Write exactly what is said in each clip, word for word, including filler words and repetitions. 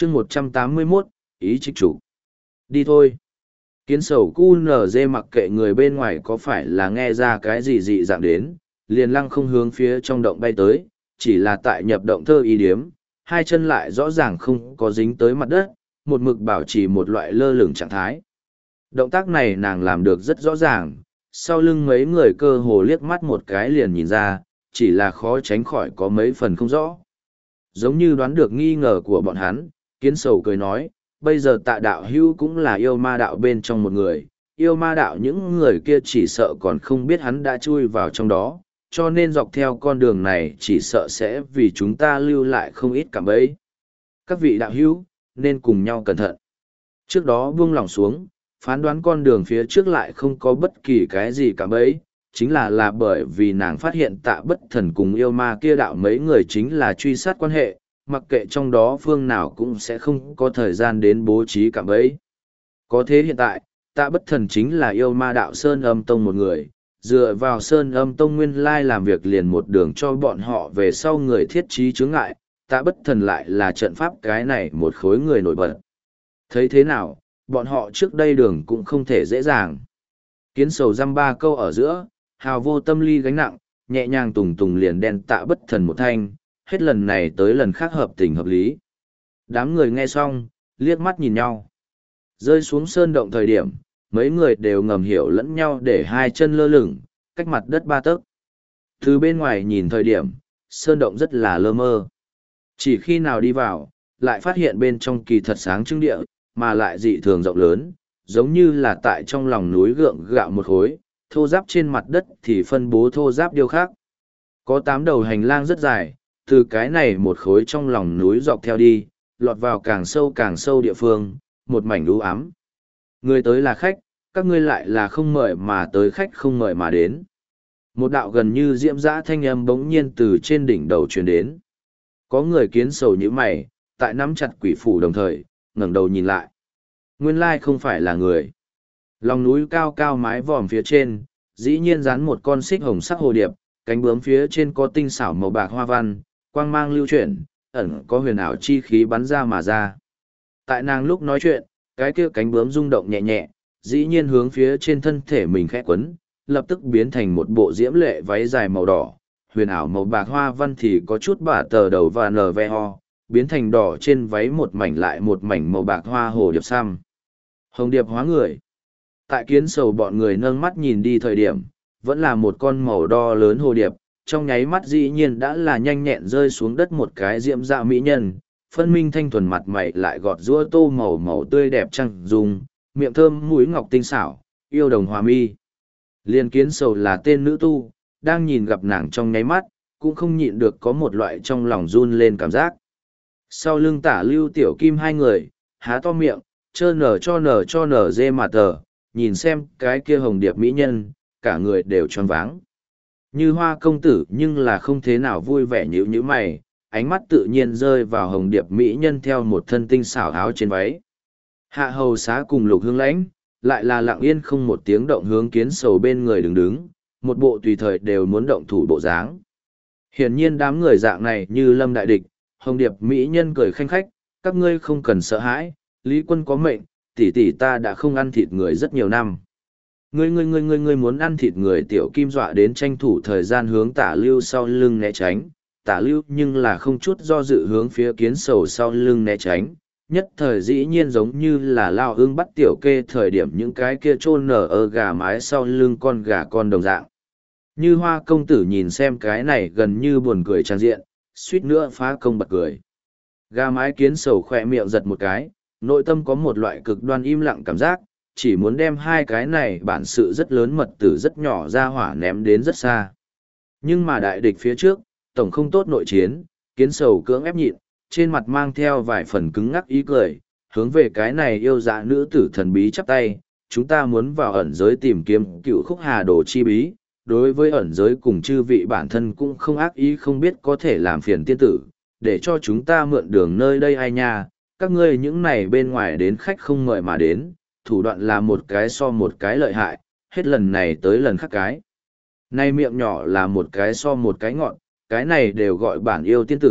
chương một trăm tám mươi mốt, ý trích chủ. Đi thôi. Kiến sầu cu nở dê mặc kệ người bên ngoài có phải là nghe ra cái gì dị dạng đến, liền lăng không hướng phía trong động bay tới, chỉ là tại nhập động thơ ý điếm, hai chân lại rõ ràng không có dính tới mặt đất, một mực bảo trì một loại lơ lửng trạng thái. Động tác này nàng làm được rất rõ ràng, sau lưng mấy người cơ hồ liếc mắt một cái liền nhìn ra, chỉ là khó tránh khỏi có mấy phần không rõ. Giống như đoán được nghi ngờ của bọn hắn, kiến sầu cười nói, bây giờ tạ đạo hữu cũng là yêu ma đạo bên trong một người, yêu ma đạo những người kia chỉ sợ còn không biết hắn đã chui vào trong đó, cho nên dọc theo con đường này chỉ sợ sẽ vì chúng ta lưu lại không ít cảm bẫy. Các vị đạo hữu, nên cùng nhau cẩn thận. Trước đó buông lỏng xuống, phán đoán con đường phía trước lại không có bất kỳ cái gì cảm bẫy, chính là là bởi vì nàng phát hiện tạ bất thần cùng yêu ma kia đạo mấy người chính là truy sát quan hệ, mặc kệ trong đó phương nào cũng sẽ không có thời gian đến bố trí cảm bẫy. Có thế hiện tại, tạ bất thần chính là yêu ma đạo Sơn Âm Tông một người, dựa vào Sơn Âm Tông nguyên lai làm việc liền một đường cho bọn họ về sau người thiết trí chướng ngại, tạ bất thần lại là trận pháp cái này một khối người nổi bật. Thấy thế nào, bọn họ trước đây đường cũng không thể dễ dàng. Kiến sầu dăm ba câu ở giữa, hào vô tâm ly gánh nặng, nhẹ nhàng tùng tùng liền đen tạ bất thần một thanh, hết lần này tới lần khác hợp tình hợp lý. Đám người nghe xong, liếc mắt nhìn nhau. Rơi xuống sơn động thời điểm, mấy người đều ngầm hiểu lẫn nhau để hai chân lơ lửng, cách mặt đất ba tấc. Từ bên ngoài nhìn thời điểm, sơn động rất là lơ mơ. Chỉ khi nào đi vào, lại phát hiện bên trong kỳ thật sáng trưng địa, mà lại dị thường rộng lớn, giống như là tại trong lòng núi gượng gạo một khối, thô giáp trên mặt đất thì phân bố thô giáp điêu khác. Có tám đầu hành lang rất dài, từ cái này một khối trong lòng núi dọc theo đi, lọt vào càng sâu càng sâu địa phương, một mảnh u ám. Người tới là khách, các ngươi lại là không mời mà tới khách không mời mà đến. Một đạo gần như diễm dã thanh âm bỗng nhiên từ trên đỉnh đầu truyền đến. Có người kiến sầu như mày, tại nắm chặt quỷ phủ đồng thời, ngẩng đầu nhìn lại. Nguyên lai không phải là người. Lòng núi cao cao mái vòm phía trên, dĩ nhiên dán một con xích hồng sắc hồ điệp, cánh bướm phía trên có tinh xảo màu bạc hoa văn, quang mang lưu chuyển, ẩn có huyền ảo chi khí bắn ra mà ra. Tại nàng lúc nói chuyện, cái kia cánh bướm rung động nhẹ nhẹ, dĩ nhiên hướng phía trên thân thể mình khẽ quấn, lập tức biến thành một bộ diễm lệ váy dài màu đỏ, huyền ảo màu bạc hoa văn thì có chút bả tờ đầu và nở ve ho, biến thành đỏ trên váy một mảnh lại một mảnh màu bạc hoa hồ điệp xăm. Hồng điệp hóa người. Tại kiến sầu bọn người nâng mắt nhìn đi thời điểm, vẫn là một con màu đo lớn hồ điệp, trong nháy mắt dĩ nhiên đã là nhanh nhẹn rơi xuống đất một cái diễm dạ mỹ nhân, phân minh thanh thuần mặt mày lại gọt giũa tô màu màu tươi đẹp trăng dùng, miệng thơm mũi ngọc tinh xảo, yêu đồng hòa mi. Liên kiến sầu là tên nữ tu, đang nhìn gặp nàng trong nháy mắt, cũng không nhịn được có một loại trong lòng run lên cảm giác. Sau lưng tả lưu tiểu kim hai người, há to miệng, trơ nở cho nở cho nở dê mà tờ, nhìn xem cái kia hồng điệp mỹ nhân, cả người đều tròn váng. Như hoa công tử nhưng là không thế nào vui vẻ nhíu nhíu mày, ánh mắt tự nhiên rơi vào hồng điệp mỹ nhân theo một thân tinh xảo áo trên váy. Hạ hầu xá cùng lục hương lãnh, lại là lặng yên không một tiếng động hướng kiến sầu bên người đứng đứng, một bộ tùy thời đều muốn động thủ bộ dáng. Hiển nhiên đám người dạng này như lâm đại địch, hồng điệp mỹ nhân cười khanh khách, các ngươi không cần sợ hãi, Lý quân có mệnh, tỷ tỷ ta đã không ăn thịt người rất nhiều năm. Ngươi ngươi ngươi ngươi ngươi muốn ăn thịt người tiểu kim dọa đến tranh thủ thời gian hướng tả lưu sau lưng né tránh, tả lưu nhưng là không chút do dự hướng phía kiến sầu sau lưng né tránh, nhất thời dĩ nhiên giống như là lao ương bắt tiểu kê thời điểm những cái kia chôn nở ở gà mái sau lưng con gà con đồng dạng. Như hoa công tử nhìn xem cái này gần như buồn cười trang diện, suýt nữa phá công bật cười. Gà mái kiến sầu khỏe miệng giật một cái, nội tâm có một loại cực đoan im lặng cảm giác, chỉ muốn đem hai cái này bản sự rất lớn mật tử rất nhỏ ra hỏa ném đến rất xa. Nhưng mà đại địch phía trước, tổng không tốt nội chiến, kiến sầu cưỡng ép nhịn, trên mặt mang theo vài phần cứng ngắc ý cười, hướng về cái này yêu dạ nữ tử thần bí chắp tay, chúng ta muốn vào ẩn giới tìm kiếm cựu khúc hà đồ chi bí, đối với ẩn giới cùng chư vị bản thân cũng không ác ý không biết có thể làm phiền tiên tử, để cho chúng ta mượn đường nơi đây ai nha, các ngươi những này bên ngoài đến khách không mời mà đến, thủ đoạn là một cái so một cái lợi hại, hết lần này tới lần khác cái. Nay miệng nhỏ là một cái so một cái ngọn, cái này đều gọi bản yêu tiên tử,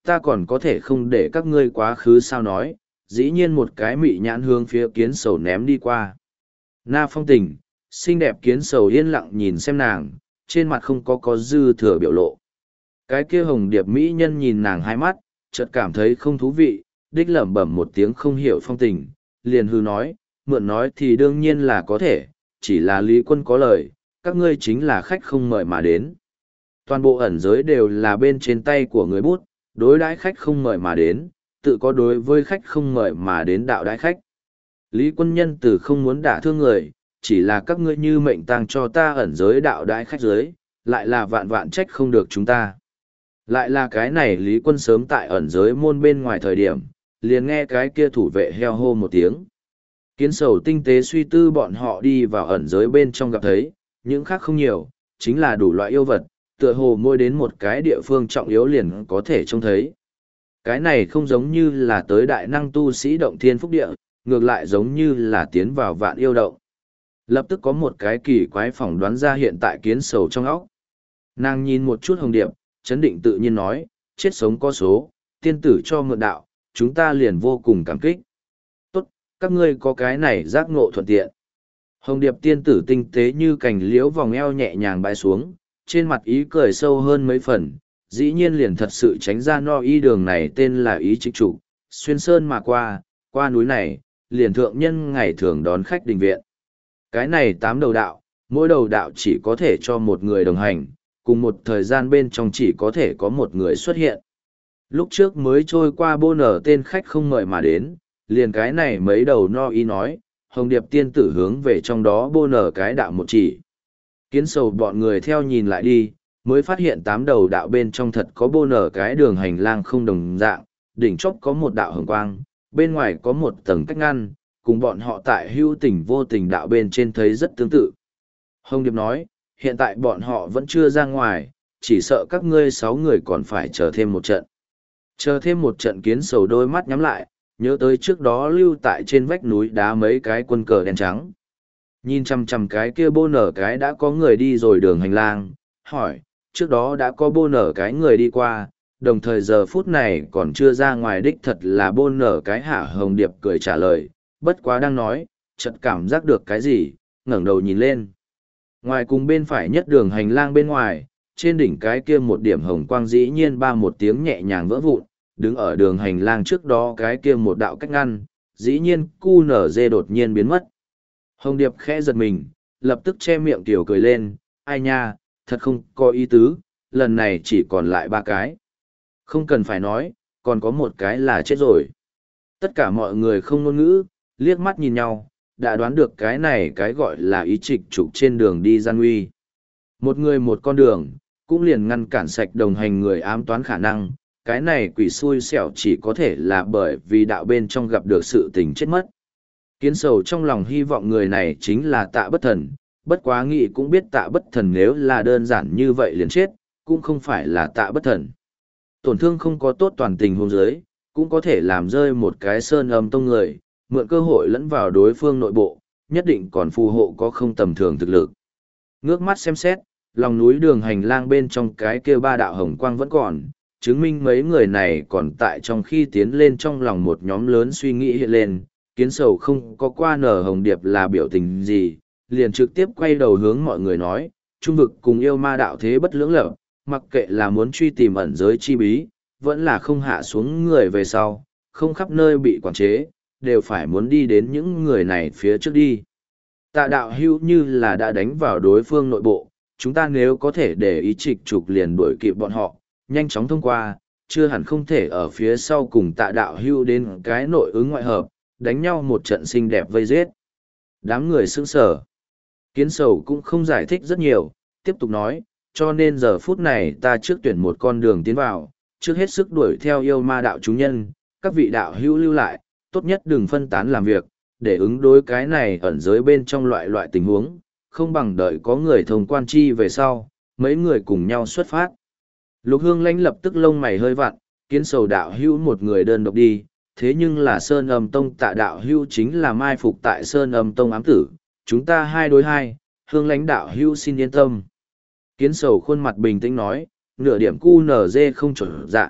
ta còn có thể không để các ngươi quá khứ sao nói, dĩ nhiên một cái mị nhãn hướng phía kiến sầu ném đi qua. Na Phong Tình, xinh đẹp kiến sầu yên lặng nhìn xem nàng, trên mặt không có có dư thừa biểu lộ. Cái kia hồng điệp mỹ nhân nhìn nàng hai mắt, chợt cảm thấy không thú vị, đích lẩm bẩm một tiếng không hiểu Phong Tình, liền hư nói, mượn nói thì đương nhiên là có thể, chỉ là Lý Quân có lời, các ngươi chính là khách không mời mà đến. Toàn bộ ẩn giới đều là bên trên tay của người bút, đối đãi khách không mời mà đến, tự có đối với khách không mời mà đến đạo đãi khách. Lý Quân nhân từ không muốn đả thương người, chỉ là các ngươi như mệnh tang cho ta ẩn giới đạo đãi khách giới, lại là vạn vạn trách không được chúng ta. Lại là cái này Lý Quân sớm tại ẩn giới môn bên ngoài thời điểm, liền nghe cái kia thủ vệ heo hô một tiếng. Kiến sầu tinh tế suy tư bọn họ đi vào ẩn giới bên trong gặp thấy, những khác không nhiều, chính là đủ loại yêu vật, tựa hồ môi đến một cái địa phương trọng yếu liền có thể trông thấy. Cái này không giống như là tới đại năng tu sĩ động thiên phúc địa, ngược lại giống như là tiến vào vạn yêu động. Lập tức có một cái kỳ quái phỏng đoán ra hiện tại kiến sầu trong óc. Nàng nhìn một chút hồng điệp, chấn định tự nhiên nói, chết sống có số, tiên tử cho mượn đạo, chúng ta liền vô cùng cảm kích. Tốt, các ngươi có cái này giác ngộ thuận tiện. Hồng điệp tiên tử tinh tế như cành liễu vòng eo nhẹ nhàng bãi xuống, trên mặt ý cười sâu hơn mấy phần, dĩ nhiên liền thật sự tránh ra no y đường này tên là ý trích trụ, xuyên sơn mà qua, qua núi này, liền thượng nhân ngày thường đón khách đình viện. Cái này tám đầu đạo, mỗi đầu đạo chỉ có thể cho một người đồng hành, cùng một thời gian bên trong chỉ có thể có một người xuất hiện. Lúc trước mới trôi qua bô nở tên khách không mời mà đến, liền cái này mấy đầu no y nói, hồng điệp tiên tử hướng về trong đó bô nở cái đạo một chỉ. Kiến sầu bọn người theo nhìn lại đi, mới phát hiện tám đầu đạo bên trong thật có bô nở cái đường hành lang không đồng dạng, đỉnh chóp có một đạo hồng quang, bên ngoài có một tầng cách ngăn, cùng bọn họ tại hữu tình vô tình đạo bên trên thấy rất tương tự. Hồng Điệp nói, hiện tại bọn họ vẫn chưa ra ngoài, chỉ sợ các ngươi sáu người còn phải chờ thêm một trận. Chờ thêm một trận kiến sầu đôi mắt nhắm lại, nhớ tới trước đó lưu tại trên vách núi đá mấy cái quân cờ đen trắng. Nhìn chằm chằm cái kia bô nở cái đã có người đi rồi đường hành lang, hỏi, trước đó đã có bô nở cái người đi qua, đồng thời giờ phút này còn chưa ra ngoài đích thật là bô nở cái hả Hồng Điệp cười trả lời, bất quá đang nói, chợt cảm giác được cái gì, ngẩng đầu nhìn lên. Ngoài cùng bên phải nhất đường hành lang bên ngoài, trên đỉnh cái kia một điểm hồng quang dĩ nhiên ba một tiếng nhẹ nhàng vỡ vụn, đứng ở đường hành lang trước đó cái kia một đạo cách ngăn, dĩ nhiên cu nở dê đột nhiên biến mất. Hồng Điệp khẽ giật mình, lập tức che miệng tiểu cười lên, ai nha, thật không có ý tứ, lần này chỉ còn lại ba cái. Không cần phải nói, còn có một cái là chết rồi. Tất cả mọi người không ngôn ngữ, liếc mắt nhìn nhau, đã đoán được cái này cái gọi là ý trịch trục trên đường đi gian nguy. Một người một con đường, cũng liền ngăn cản sạch đồng hành người ám toán khả năng, cái này quỷ xui xẻo chỉ có thể là bởi vì đạo bên trong gặp được sự tình chết mất. Kiến sầu trong lòng hy vọng người này chính là Tạ Bất Thần, bất quá nghĩ cũng biết Tạ Bất Thần nếu là đơn giản như vậy liền chết, cũng không phải là Tạ Bất Thần. Tổn thương không có tốt toàn tình hôn giới, cũng có thể làm rơi một cái sơn âm tông người, mượn cơ hội lẫn vào đối phương nội bộ, nhất định còn phù hộ có không tầm thường thực lực. Ngước mắt xem xét, lòng núi đường hành lang bên trong cái kia ba đạo hồng quang vẫn còn, chứng minh mấy người này còn tại trong khi tiến lên trong lòng một nhóm lớn suy nghĩ hiện lên, kiến sầu không có qua nở Hồng Điệp là biểu tình gì, liền trực tiếp quay đầu hướng mọi người nói, trung vực cùng yêu ma đạo thế bất lưỡng lập, mặc kệ là muốn truy tìm ẩn giới chi bí, vẫn là không hạ xuống người về sau, không khắp nơi bị quản chế, đều phải muốn đi đến những người này phía trước đi. Tạ đạo hưu như là đã đánh vào đối phương nội bộ, chúng ta nếu có thể để ý trịch trục liền đuổi kịp bọn họ, nhanh chóng thông qua, chưa hẳn không thể ở phía sau cùng tạ đạo hưu đến cái nội ứng ngoại hợp, đánh nhau một trận xinh đẹp vây giết. Đám người sững sờ. Kiến sầu cũng không giải thích rất nhiều, tiếp tục nói, cho nên giờ phút này ta trước tuyển một con đường tiến vào, trước hết sức đuổi theo yêu ma đạo chúng nhân, các vị đạo hữu lưu lại, tốt nhất đừng phân tán làm việc, để ứng đối cái này ẩn giới bên trong loại loại tình huống, không bằng đợi có người thông quan chi về sau, mấy người cùng nhau xuất phát. Lục Hương Lãnh lập tức lông mày hơi vặn, kiến sầu đạo hữu một người đơn độc đi, thế nhưng là Sơn Âm Tông Tạ đạo hữu chính là mai phục tại Sơn Âm Tông ám tử, chúng ta hai đối hai, Hương Lãnh đạo hữu xin yên tâm. Kiến sầu khuôn mặt bình tĩnh nói, nửa điểm cu nở dê không chuẩn dạ,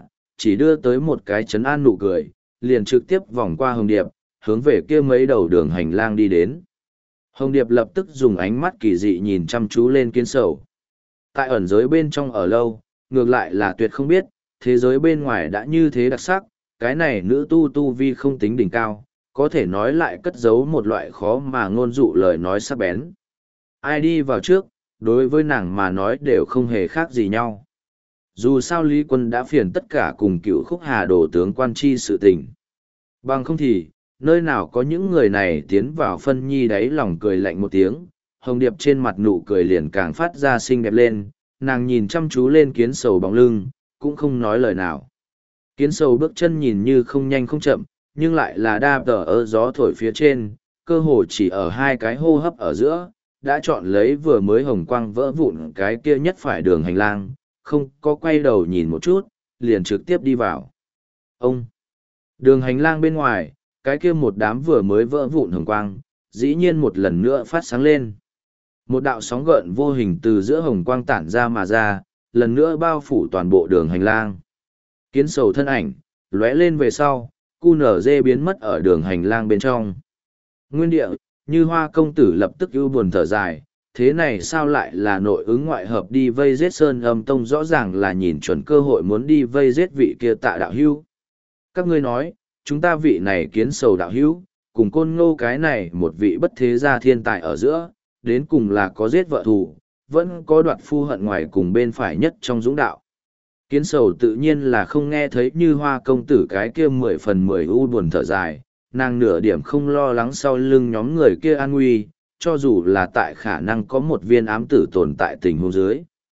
chỉ đưa tới một cái chấn an nụ cười, liền trực tiếp vòng qua Hồng Điệp, hướng về kia mấy đầu đường hành lang đi đến. Hồng Điệp lập tức dùng ánh mắt kỳ dị nhìn chăm chú lên kiến sầu. Tại ẩn giới bên trong ở lâu, ngược lại là tuyệt không biết, thế giới bên ngoài đã như thế đặc sắc, cái này nữ tu tu vi không tính đỉnh cao, có thể nói lại cất giấu một loại khó mà ngôn dụ lời nói sắc bén. Ai đi vào trước, đối với nàng mà nói đều không hề khác gì nhau. Dù sao Lý Quân đã phiền tất cả cùng cựu khúc hà đồ tướng quan chi sự tình. Bằng không thì, nơi nào có những người này tiến vào phân nhi đáy lòng cười lạnh một tiếng, Hồng Điệp trên mặt nụ cười liền càng phát ra xinh đẹp lên, nàng nhìn chăm chú lên kiến sầu bóng lưng, cũng không nói lời nào. Kiến sầu bước chân nhìn như không nhanh không chậm, nhưng lại là đa tờ ở gió thổi phía trên, cơ hồ chỉ ở hai cái hô hấp ở giữa, đã chọn lấy vừa mới hồng quang vỡ vụn cái kia nhất phải đường hành lang, không có quay đầu nhìn một chút, liền trực tiếp đi vào. Ông! Đường hành lang bên ngoài, cái kia một đám vừa mới vỡ vụn hồng quang, dĩ nhiên một lần nữa phát sáng lên. Một đạo sóng gợn vô hình từ giữa hồng quang tản ra mà ra, lần nữa bao phủ toàn bộ đường hành lang. Kiến sầu thân ảnh, lóe lên về sau, cu nở dê biến mất ở đường hành lang bên trong. Nguyên địa, như hoa công tử lập tức ưu buồn thở dài, thế này sao lại là nội ứng ngoại hợp đi vây giết Sơn Âm Tông, rõ ràng là nhìn chuẩn cơ hội muốn đi vây giết vị kia Tạ đạo hữu. Các ngươi nói, chúng ta vị này kiến sầu đạo hữu, cùng côn ngô cái này một vị bất thế gia thiên tài ở giữa, đến cùng là có giết vợ thù, vẫn có đoạt phu hận ngoài cùng bên phải nhất trong dũng đạo. Kiến sầu tự nhiên là không nghe thấy như hoa công tử cái kia mười phần mười u buồn thở dài, nàng nửa điểm không lo lắng sau lưng nhóm người kia an nguy, cho dù là tại khả năng có một viên ám tử tồn tại tình huống dưới.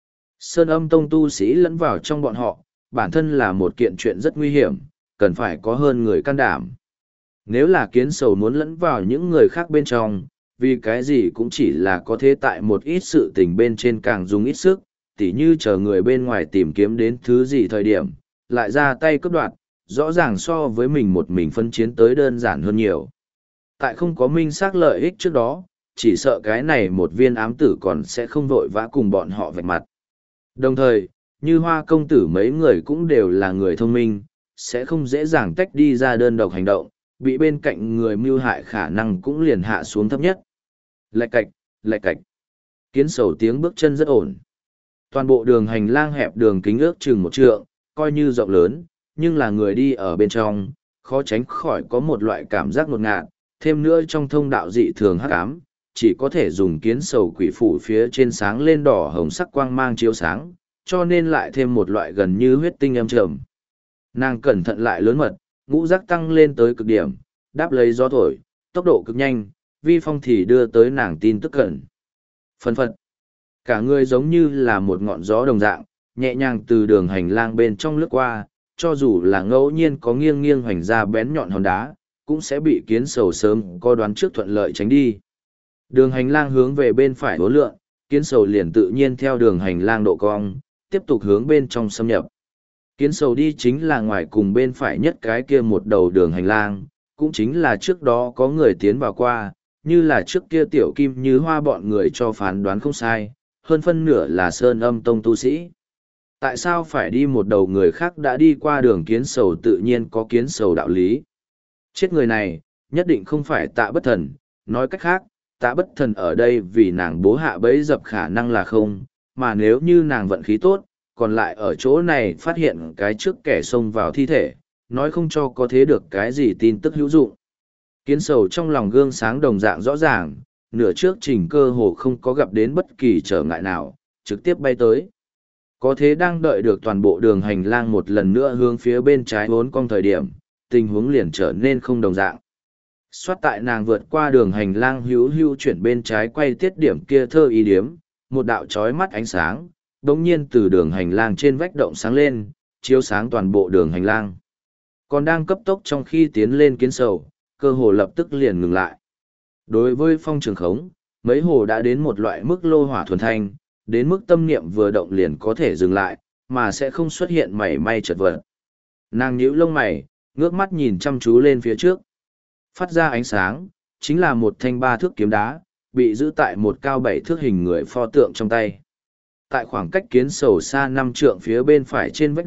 Sơn Âm Tông tu sĩ lẫn vào trong bọn họ, bản thân là một kiện chuyện rất nguy hiểm, cần phải có hơn người can đảm. Nếu là kiến sầu muốn lẫn vào những người khác bên trong, vì cái gì cũng chỉ là có thế tại một ít sự tình bên trên càng dùng ít sức, tỉ như chờ người bên ngoài tìm kiếm đến thứ gì thời điểm, lại ra tay cướp đoạt, rõ ràng so với mình một mình phân chiến tới đơn giản hơn nhiều. Tại không có minh xác lợi ích trước đó, chỉ sợ cái này một viên ám tử còn sẽ không vội vã cùng bọn họ vạch mặt. Đồng thời, như hoa công tử mấy người cũng đều là người thông minh, sẽ không dễ dàng tách đi ra đơn độc hành động, bị bên cạnh người mưu hại khả năng cũng liền hạ xuống thấp nhất. Lạch cạch, lạch cạch. Kiến sầu tiếng bước chân rất ổn. Toàn bộ đường hành lang hẹp đường kính ước chừng một trượng, coi như rộng lớn, nhưng là người đi ở bên trong, khó tránh khỏi có một loại cảm giác ngột ngạt, thêm nữa trong thông đạo dị thường hắc ám, chỉ có thể dùng kiến sầu quỷ phủ phía trên sáng lên đỏ hồng sắc quang mang chiếu sáng, cho nên lại thêm một loại gần như huyết tinh âm trầm. Nàng cẩn thận lại lớn mật, ngũ giác tăng lên tới cực điểm, đáp lấy gió thổi, tốc độ cực nhanh, vi phong thì đưa tới nàng tin tức cẩn. Phân phật, cả người giống như là một ngọn gió đồng dạng, nhẹ nhàng từ đường hành lang bên trong lướt qua, cho dù là ngẫu nhiên có nghiêng nghiêng hoành ra bén nhọn hòn đá, cũng sẽ bị kiến sầu sớm có đoán trước thuận lợi tránh đi. Đường hành lang hướng về bên phải hố lượn, kiến sầu liền tự nhiên theo đường hành lang độ cong, tiếp tục hướng bên trong xâm nhập. Kiến sầu đi chính là ngoài cùng bên phải nhất cái kia một đầu đường hành lang, cũng chính là trước đó có người tiến vào qua, như là trước kia tiểu kim như hoa bọn người cho phán đoán không sai, hơn phân nửa là Sơn Âm Tông tu sĩ. Tại sao phải đi một đầu người khác đã đi qua đường kiến sầu tự nhiên có kiến sầu đạo lý. Chết người này, nhất định không phải Tạ Bất Thần, nói cách khác, Tạ Bất Thần ở đây vì nàng bố hạ bẫy dập khả năng là không, mà nếu như nàng vận khí tốt, còn lại ở chỗ này phát hiện cái trước kẻ xông vào thi thể, nói không cho có thế được cái gì tin tức hữu dụng. Kiến sầu trong lòng gương sáng đồng dạng rõ ràng, nửa trước trình cơ hồ không có gặp đến bất kỳ trở ngại nào, trực tiếp bay tới. Có thế đang đợi được toàn bộ đường hành lang một lần nữa hướng phía bên trái bốn cong thời điểm, tình huống liền trở nên không đồng dạng. Xoát tại nàng vượt qua đường hành lang hữu hữu chuyển bên trái quay tiết điểm kia thơ ý điếm, một đạo chói mắt ánh sáng, đống nhiên từ đường hành lang trên vách động sáng lên, chiếu sáng toàn bộ đường hành lang. Còn đang cấp tốc trong khi tiến lên kiến sầu, cơ hồ lập tức liền ngừng lại. Đối với phong trường khống, mấy hồ đã đến một loại mức lô hỏa thuần thanh, đến mức tâm niệm vừa động liền có thể dừng lại, mà sẽ không xuất hiện mảy may chật vật. Nàng nhíu lông mày, ngước mắt nhìn chăm chú lên phía trước. Phát ra ánh sáng, chính là một thanh ba thước kiếm đá, bị giữ tại một cao bảy thước hình người pho tượng trong tay. Tại khoảng cách kiến sầu xa năm trượng phía bên phải trên vách động,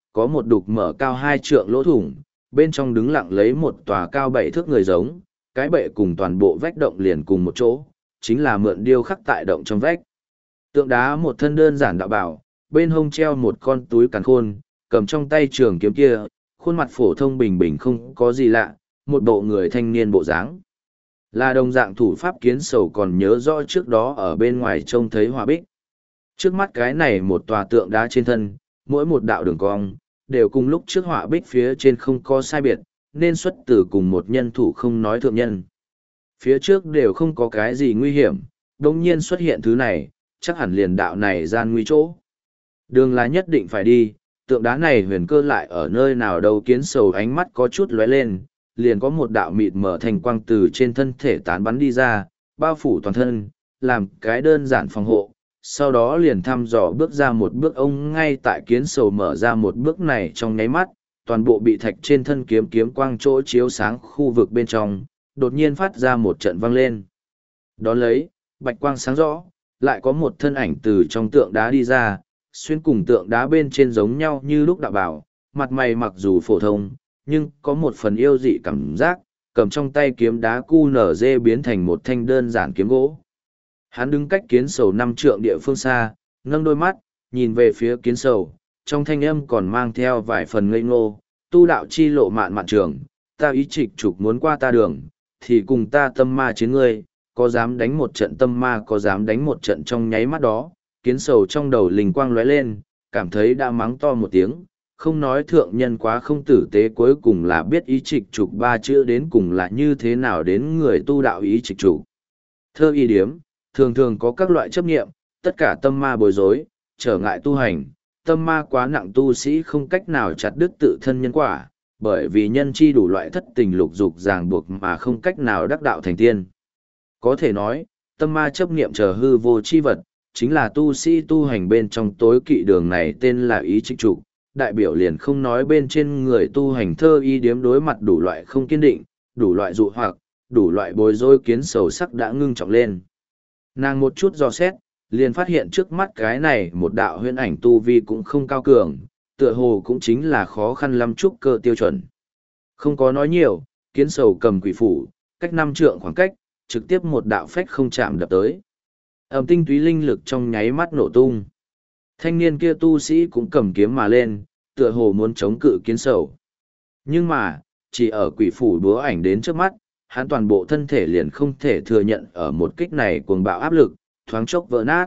có một đục mở cao hai trượng lỗ thủng, bên trong đứng lặng lấy một tòa cao bảy thước người giống, cái bệ cùng toàn bộ vách động liền cùng một chỗ, chính là mượn điêu khắc tại động trong vách. Tượng đá một thân đơn giản đạo bảo, bên hông treo một con túi càn khôn, cầm trong tay trường kiếm kia, khuôn mặt phổ thông bình bình không có gì lạ, một bộ người thanh niên bộ dáng. Là đồng dạng thủ pháp Kiến Sầu còn nhớ rõ trước đó ở bên ngoài trông thấy họa bích. Trước mắt cái này một tòa tượng đá trên thân, mỗi một đạo đường cong, đều cùng lúc trước họa bích phía trên không có sai biệt, nên xuất từ cùng một nhân thủ không nói thượng nhân. Phía trước đều không có cái gì nguy hiểm, đồng nhiên xuất hiện thứ này, chắc hẳn liền đạo này gian nguy chỗ. Đường là nhất định phải đi, tượng đá này huyền cơ lại ở nơi nào đâu. Kiến Sầu ánh mắt có chút lóe lên, liền có một đạo mịt mở thành quang từ trên thân thể tán bắn đi ra, bao phủ toàn thân, làm cái đơn giản phòng hộ. Sau đó liền thăm dò bước ra một bước, ông ngay tại Kiến Sầu mở ra một bước này trong nháy mắt, toàn bộ bị thạch trên thân kiếm kiếm quang chỗ chiếu sáng khu vực bên trong, đột nhiên phát ra một trận vang lên. Đón lấy, bạch quang sáng rõ, lại có một thân ảnh từ trong tượng đá đi ra, xuyên cùng tượng đá bên trên giống nhau như lúc đạo bảo, mặt mày mặc dù phổ thông, nhưng có một phần yêu dị cảm giác, cầm trong tay kiếm đá cu nở dê biến thành một thanh đơn giản kiếm gỗ. Hắn đứng cách Kiến Sầu năm trượng địa phương xa, nâng đôi mắt, nhìn về phía Kiến Sầu, trong thanh âm còn mang theo vài phần ngây ngô, tu đạo chi lộ mạn mạn trường, ta ý trịch trục muốn qua ta đường, thì cùng ta tâm ma chiến ngươi, có dám đánh một trận tâm ma có dám đánh một trận. Trong nháy mắt đó, Kiến Sầu trong đầu linh quang lóe lên, cảm thấy đã mắng to một tiếng, không nói thượng nhân quá không tử tế, cuối cùng là biết ý trịch trục ba chữ đến cùng là như thế nào đến người tu đạo ý trịch trục. Thơ y điếm, thường thường có các loại chấp nghiệm, tất cả tâm ma bối rối, trở ngại tu hành, tâm ma quá nặng tu sĩ không cách nào chặt đứt tự thân nhân quả, bởi vì nhân chi đủ loại thất tình lục dục ràng buộc mà không cách nào đắc đạo thành tiên. Có thể nói, tâm ma chấp niệm chờ hư vô chi vật, chính là tu sĩ tu hành bên trong tối kỵ đường này tên là ý trịch trục, đại biểu liền không nói bên trên người tu hành thơ y điếm đối mặt đủ loại không kiên định, đủ loại dụ hoặc, đủ loại bối rối. Kiến Sầu sắc đã ngưng trọng lên. Nàng một chút dò xét, liền phát hiện trước mắt cái này một đạo huyễn ảnh tu vi cũng không cao cường, tựa hồ cũng chính là khó khăn lắm trúc cơ tiêu chuẩn. Không có nói nhiều, Kiến Sầu cầm quỷ phủ, cách năm trượng khoảng cách, trực tiếp một đạo phách không chạm đập tới. Ẩm tinh túy linh lực trong nháy mắt nổ tung. Thanh niên kia tu sĩ cũng cầm kiếm mà lên, tựa hồ muốn chống cự Kiến Sầu. Nhưng mà, chỉ ở quỷ phủ búa ảnh đến trước mắt, hắn toàn bộ thân thể liền không thể thừa nhận ở một kích này cuồng bạo áp lực, thoáng chốc vỡ nát.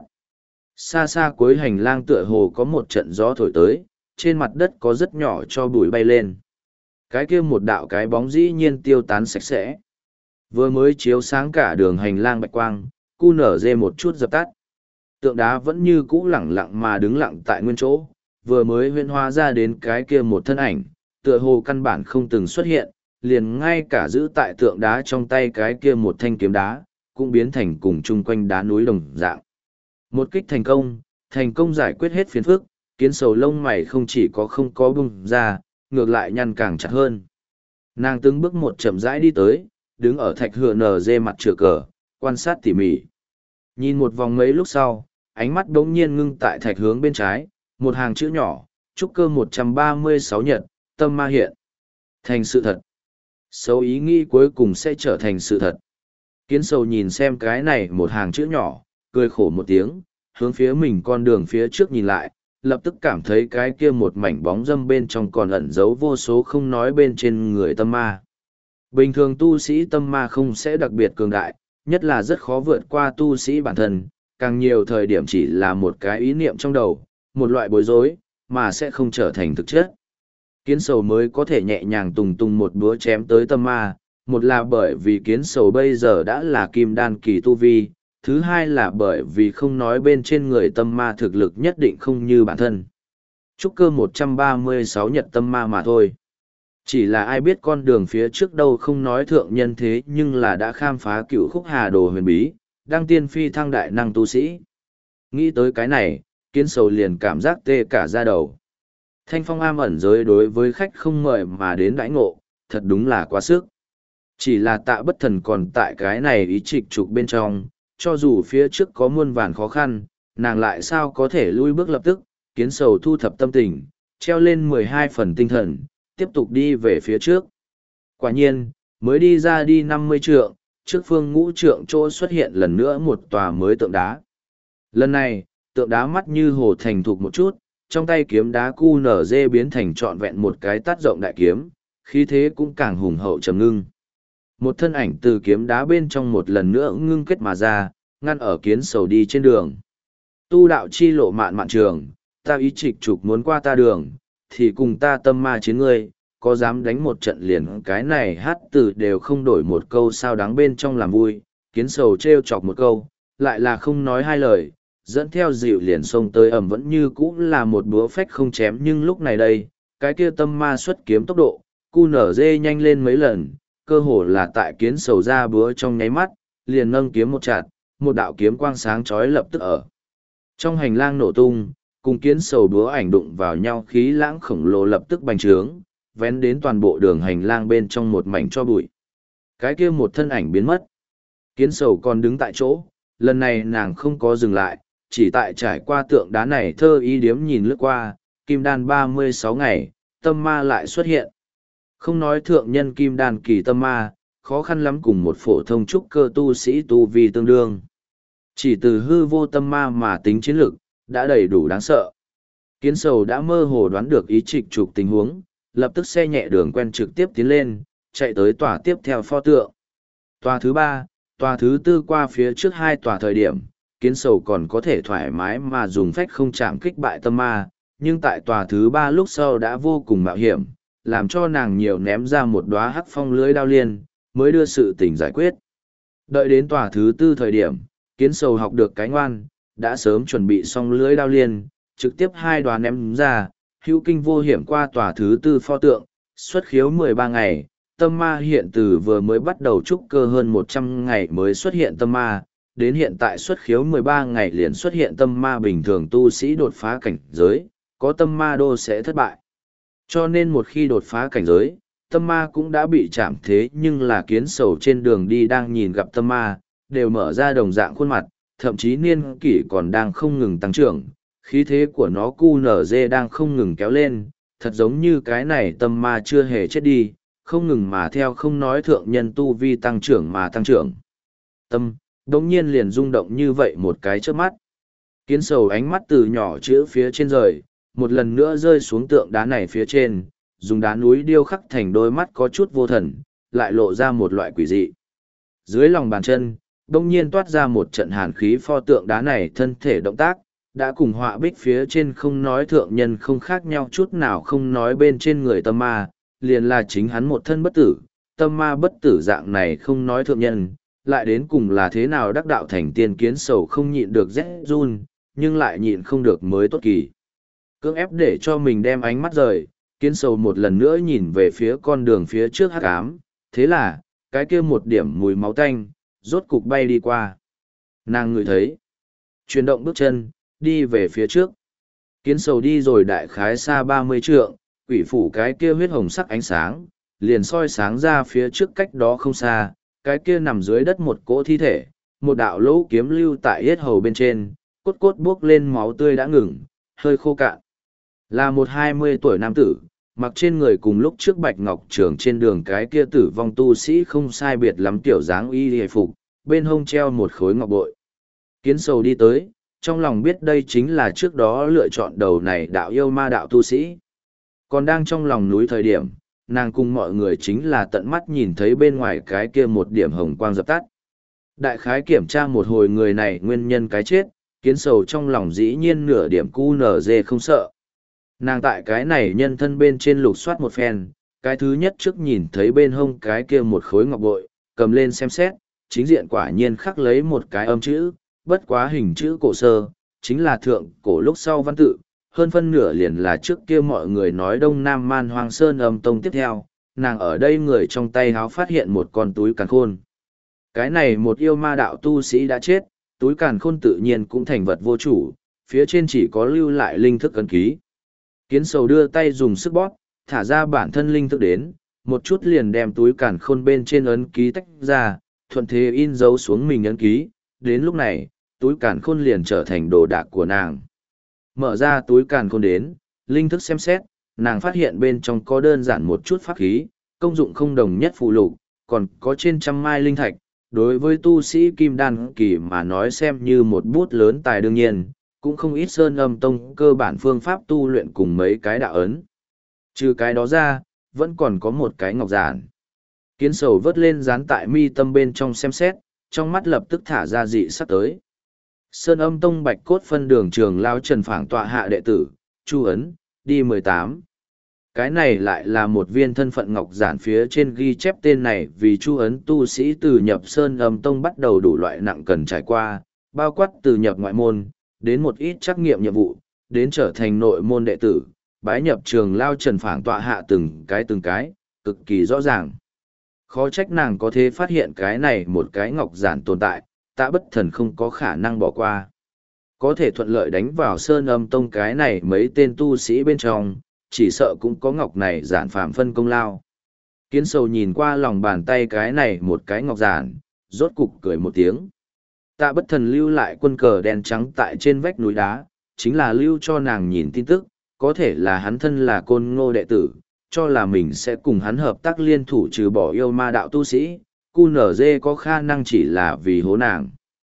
Xa xa cuối hành lang tựa hồ có một trận gió thổi tới, trên mặt đất có rất nhỏ cho bụi bay lên. Cái kia một đạo cái bóng dĩ nhiên tiêu tán sạch sẽ. Vừa mới chiếu sáng cả đường hành lang bạch quang, cu nở dê một chút dập tắt. Tượng đá vẫn như cũ lẳng lặng mà đứng lặng tại nguyên chỗ, vừa mới huyễn hóa ra đến cái kia một thân ảnh, tựa hồ căn bản không từng xuất hiện, liền ngay cả giữ tại tượng đá trong tay cái kia một thanh kiếm đá, cũng biến thành cùng chung quanh đá núi đồng dạng. Một kích thành công, thành công giải quyết hết phiền phức, Kiến Sầu lông mày không chỉ có không có bung ra, ngược lại nhăn càng chặt hơn. Nàng từng bước một chậm rãi đi tới, đứng ở thạch hựa nở dê mặt chữa cờ, quan sát tỉ mỉ. Nhìn một vòng mấy lúc sau, ánh mắt đống nhiên ngưng tại thạch hướng bên trái, một hàng chữ nhỏ, trúc cơ một trăm ba mươi sáu nhật, tâm ma hiện. Thành sự thật. Xấu ý nghĩ cuối cùng sẽ trở thành sự thật. Kiến Sầu nhìn xem cái này một hàng chữ nhỏ, cười khổ một tiếng, hướng phía mình con đường phía trước nhìn lại, lập tức cảm thấy cái kia một mảnh bóng dâm bên trong còn ẩn giấu vô số không nói bên trên người tâm ma. Bình thường tu sĩ tâm ma không sẽ đặc biệt cường đại, nhất là rất khó vượt qua tu sĩ bản thân, càng nhiều thời điểm chỉ là một cái ý niệm trong đầu, một loại bối rối, mà sẽ không trở thành thực chất. Kiến Sầu mới có thể nhẹ nhàng tùng tùng một búa chém tới tâm ma, một là bởi vì Kiến Sầu bây giờ đã là kim đan kỳ tu vi, thứ hai là bởi vì không nói bên trên người tâm ma thực lực nhất định không như bản thân. Trúc cơ một trăm ba mươi sáu nhật tâm ma mà thôi. Chỉ là ai biết con đường phía trước đâu không nói thượng nhân thế nhưng là đã khám phá cựu khúc hà đồ huyền bí, đăng tiên phi thăng đại năng tu sĩ. Nghĩ tới cái này, Kiến Sầu liền cảm giác tê cả da đầu. Thanh phong am ẩn giới đối với khách không mời mà đến đãi ngộ, thật đúng là quá sức. Chỉ là Tạ Bất Thần còn tại cái này ý trịch trục bên trong, cho dù phía trước có muôn vàn khó khăn, nàng lại sao có thể lui bước lập tức. Kiến Sầu thu thập tâm tình, treo lên mười hai phần tinh thần, tiếp tục đi về phía trước. Quả nhiên, mới đi ra đi năm mươi trượng, trước phương ngũ trượng chỗ xuất hiện lần nữa một tòa mới tượng đá. Lần này, tượng đá mắt như hồ thành thục một chút, trong tay kiếm đá cu nở dê biến thành trọn vẹn một cái tát rộng đại kiếm, khí thế cũng càng hùng hậu trầm ngưng. Một thân ảnh từ kiếm đá bên trong một lần nữa ngưng kết mà ra, ngăn ở kiến sầu đi trên đường. Tu đạo chi lộ mạn mạn trường, ta ý trịch trục muốn qua ta đường, thì cùng ta tâm ma chiến ngươi, có dám đánh một trận liền cái này hát từ đều không đổi một câu sao đáng bên trong làm vui, kiến sầu trêu chọc một câu, lại là không nói hai lời, dẫn theo dịu liền xông tới ẩm vẫn như cũ là một búa phách không chém nhưng lúc này đây, cái kia tâm ma xuất kiếm tốc độ, cu nở dê nhanh lên mấy lần, cơ hồ là tại kiến sầu ra búa trong nháy mắt, liền nâng kiếm một chặt, một đạo kiếm quang sáng chói lập tức ở. Trong hành lang nổ tung, cùng kiến sầu búa ảnh đụng vào nhau khí lãng khổng lồ lập tức bành trướng, vén đến toàn bộ đường hành lang bên trong một mảnh cho bụi. Cái kia một thân ảnh biến mất. Kiến sầu còn đứng tại chỗ, lần này nàng không có dừng lại, chỉ tại trải qua tượng đá này thơ ý điếm nhìn lướt qua, kim đan ba mươi sáu ngày, tâm ma lại xuất hiện. Không nói thượng nhân kim đan kỳ tâm ma, khó khăn lắm cùng một phổ thông trúc cơ tu sĩ tu vi tương đương. Chỉ từ hư vô tâm ma mà tính chiến lực, đã đầy đủ đáng sợ. Kiến sầu đã mơ hồ đoán được ý trịch trục tình huống, lập tức xe nhẹ đường quen trực tiếp tiến lên, chạy tới tòa tiếp theo pho tượng. Tòa thứ ba, tòa thứ tư qua phía trước hai tòa thời điểm, kiến sầu còn có thể thoải mái mà dùng phách không chạm kích bại tâm ma, nhưng tại tòa thứ ba lúc sau đã vô cùng mạo hiểm, làm cho nàng nhiều ném ra một đóa hắc phong lưới đao liên, mới đưa sự tình giải quyết. Đợi đến tòa thứ tư thời điểm, kiến sầu học được cái ngoan, đã sớm chuẩn bị xong lưới đao liên, trực tiếp hai đóa ném ra, hữu kinh vô hiểm qua tòa thứ tư pho tượng, xuất khiếu mười ba ngày, tâm ma hiện từ vừa mới bắt đầu trúc cơ hơn một trăm ngày mới xuất hiện tâm ma, đến hiện tại xuất khiếu mười ba ngày liền xuất hiện tâm ma bình thường tu sĩ đột phá cảnh giới, có tâm ma đô sẽ thất bại. Cho nên một khi đột phá cảnh giới, tâm ma cũng đã bị chạm thế nhưng là kiến sầu trên đường đi đang nhìn gặp tâm ma, đều mở ra đồng dạng khuôn mặt, thậm chí niên kỷ còn đang không ngừng tăng trưởng, khí thế của nó cu nở dê đang không ngừng kéo lên, thật giống như cái này tâm ma chưa hề chết đi, không ngừng mà theo không nói thượng nhân tu vi tăng trưởng mà tăng trưởng. Tâm, đống nhiên liền rung động như vậy một cái trước mắt. Kiến sầu ánh mắt từ nhỏ chữ phía trên rời, một lần nữa rơi xuống tượng đá này phía trên, dùng đá núi điêu khắc thành đôi mắt có chút vô thần, lại lộ ra một loại quỷ dị. Dưới lòng bàn chân, đống nhiên toát ra một trận hàn khí pho tượng đá này thân thể động tác, đã cùng họa bích phía trên không nói thượng nhân không khác nhau chút nào không nói bên trên người tâm ma, liền là chính hắn một thân bất tử, tâm ma bất tử dạng này không nói thượng nhân, lại đến cùng là thế nào đắc đạo thành tiên kiến sầu không nhịn được rét run, nhưng lại nhịn không được mới tốt kỳ. Cưỡng ép để cho mình đem ánh mắt rời, kiến sầu một lần nữa nhìn về phía con đường phía trước hắc ám, thế là, cái kia một điểm mùi máu tanh, rốt cục bay đi qua. Nàng ngửi thấy, chuyển động bước chân, đi về phía trước. Kiến sầu đi rồi đại khái xa ba mươi trượng, quỷ phủ cái kia huyết hồng sắc ánh sáng, liền soi sáng ra phía trước cách đó không xa, cái kia nằm dưới đất một cỗ thi thể, một đạo lỗ kiếm lưu tại yết hầu bên trên, cốt cốt buốc lên máu tươi đã ngừng, hơi khô cạn. Là một hai mươi tuổi nam tử, mặc trên người cùng lúc trước Bạch Ngọc Trường trên đường cái kia tử vong tu sĩ không sai biệt lắm tiểu dáng y hề phục, bên hông treo một khối ngọc bội. Kiến sầu đi tới, trong lòng biết đây chính là trước đó lựa chọn đầu này đạo yêu ma đạo tu sĩ. Còn đang trong lòng núi thời điểm, nàng cùng mọi người chính là tận mắt nhìn thấy bên ngoài cái kia một điểm hồng quang dập tắt. Đại khái kiểm tra một hồi người này nguyên nhân cái chết, kiến sầu trong lòng dĩ nhiên nửa điểm cu nở dê không sợ. Nàng tại cái này nhân thân bên trên lục soát một phen, cái thứ nhất trước nhìn thấy bên hông cái kia một khối ngọc bội, cầm lên xem xét, chính diện quả nhiên khắc lấy một cái âm chữ, bất quá hình chữ cổ sơ, chính là thượng cổ lúc sau văn tự, hơn phân nửa liền là trước kia mọi người nói Đông Nam Man Hoang Sơn âm tông tiếp theo, nàng ở đây người trong tay háo phát hiện một con túi càn khôn. Cái này một yêu ma đạo tu sĩ đã chết, túi càn khôn tự nhiên cũng thành vật vô chủ, phía trên chỉ có lưu lại linh thức ấn ký. Kiến sầu đưa tay dùng sức bóp, thả ra bản thân linh thức đến, một chút liền đem túi càn khôn bên trên ấn ký tách ra, thuận thế in dấu xuống mình ấn ký, đến lúc này, túi càn khôn liền trở thành đồ đạc của nàng. Mở ra túi càn khôn đến, linh thức xem xét, nàng phát hiện bên trong có đơn giản một chút pháp khí, công dụng không đồng nhất phụ lục, còn có trên trăm mai linh thạch. Đối với tu sĩ kim đan kỳ mà nói xem như một bút lớn tài đương nhiên, cũng không ít sơn âm tông cơ bản phương pháp tu luyện cùng mấy cái đạo ấn. Trừ cái đó ra, vẫn còn có một cái ngọc giản. Kiến sầu vớt lên dán tại mi tâm bên trong xem xét, trong mắt lập tức thả ra dị sắc tới. Sơn âm tông bạch cốt phân đường trường lao trần phảng tọa hạ đệ tử, Chu ấn, đi mười tám. Cái này lại là một viên thân phận ngọc giản phía trên ghi chép tên này vì Chu ấn tu sĩ từ nhập Sơn âm tông bắt đầu đủ loại nặng cần trải qua, bao quát từ nhập ngoại môn, đến một ít trắc nghiệm nhiệm vụ, đến trở thành nội môn đệ tử, bái nhập trường lao trần phảng tọa hạ từng cái từng cái, cực kỳ rõ ràng. Khó trách nàng có thể phát hiện cái này một cái ngọc giản tồn tại, Tạ Bất Thần không có khả năng bỏ qua. Có thể thuận lợi đánh vào Sơn âm tông cái này mấy tên tu sĩ bên trong, chỉ sợ cũng có ngọc này giản phạm phân công lao. Kiến sầu nhìn qua lòng bàn tay cái này một cái ngọc giản, rốt cục cười một tiếng. Tạ Bất Thần lưu lại quân cờ đen trắng tại trên vách núi đá, chính là lưu cho nàng nhìn tin tức, có thể là hắn thân là côn ngô đệ tử, cho là mình sẽ cùng hắn hợp tác liên thủ trừ bỏ yêu ma đạo tu sĩ, cu nở dê có khả năng chỉ là vì hố nàng.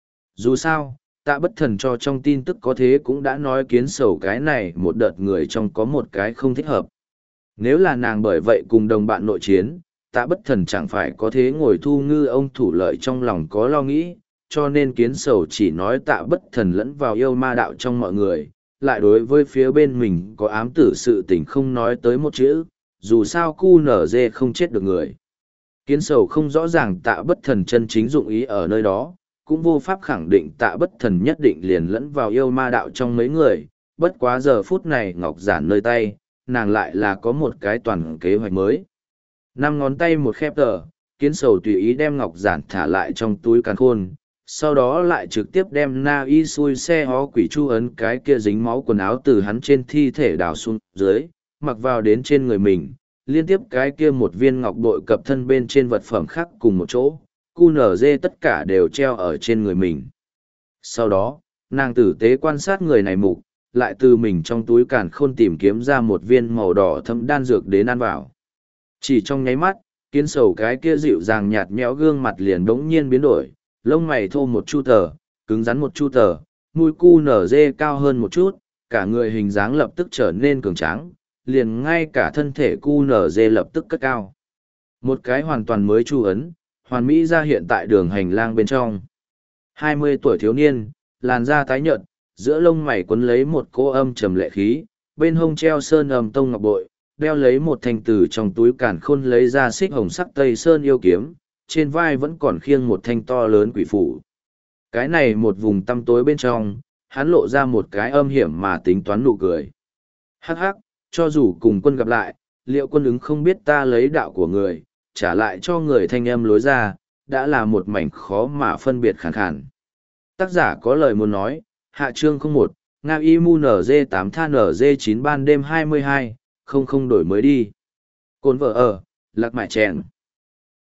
Dù sao, Tạ Bất Thần cho trong tin tức có thế cũng đã nói kiến sầu cái này một đợt người trong có một cái không thích hợp. Nếu là nàng bởi vậy cùng đồng bạn nội chiến, Tạ Bất Thần chẳng phải có thế ngồi thu ngư ông thủ lợi trong lòng có lo nghĩ, cho nên kiến sầu chỉ nói Tạ Bất Thần lẫn vào yêu ma đạo trong mọi người, lại đối với phía bên mình có ám tử sự tình không nói tới một chữ, dù sao cu nở dê không chết được người. Kiến sầu không rõ ràng Tạ Bất Thần chân chính dụng ý ở nơi đó, cũng vô pháp khẳng định Tạ Bất Thần nhất định liền lẫn vào yêu ma đạo trong mấy người, bất quá giờ phút này ngọc giản nơi tay, nàng lại là có một cái toàn kế hoạch mới. Năm ngón tay một khép tờ, kiến sầu tùy ý đem ngọc giản thả lại trong túi càn khôn, sau đó lại trực tiếp đem na y xui xe hó quỷ chu ấn cái kia dính máu quần áo từ hắn trên thi thể đào xuống dưới, mặc vào đến trên người mình, liên tiếp cái kia một viên ngọc bội cập thân bên trên vật phẩm khác cùng một chỗ, cu nở dê tất cả đều treo ở trên người mình. Sau đó, nàng tử tế quan sát người này mục, lại từ mình trong túi càn khôn tìm kiếm ra một viên màu đỏ thâm đan dược đến ăn vào. Chỉ trong nháy mắt, kiến sầu cái kia dịu dàng nhạt nhẽo gương mặt liền đống nhiên biến đổi, lông mày thô một chu tờ, cứng rắn một chu tờ, mũi cu nở dê cao hơn một chút, cả người hình dáng lập tức trở nên cường tráng, liền ngay cả thân thể cu nở dê lập tức cất cao. Một cái hoàn toàn mới chu ấn, hoàn mỹ ra hiện tại đường hành lang bên trong. hai mươi tuổi thiếu niên, làn da tái nhợt, giữa lông mày quấn lấy một cô âm trầm lệ khí, bên hông treo sơn âm tông ngọc bội, đeo lấy một thanh từ trong túi càn khôn lấy ra xích hồng sắc tây sơn yêu kiếm, trên vai vẫn còn khiêng một thanh to lớn quỷ phủ. Cái này một vùng tăm tối bên trong, hắn lộ ra một cái âm hiểm mà tính toán nụ cười. Hắc hắc, cho dù cùng quân gặp lại, liệu quân ứng không biết ta lấy đạo của người, trả lại cho người thanh âm lối ra, đã là một mảnh khó mà phân biệt khàn khàn. Tác giả có lời muốn nói, hạ chương không một, Nga Y Mu en gi tám Tha en gi chín ban đêm hai mươi hai, không không đổi mới đi. Cồn vợ ở, lạc mại chèn.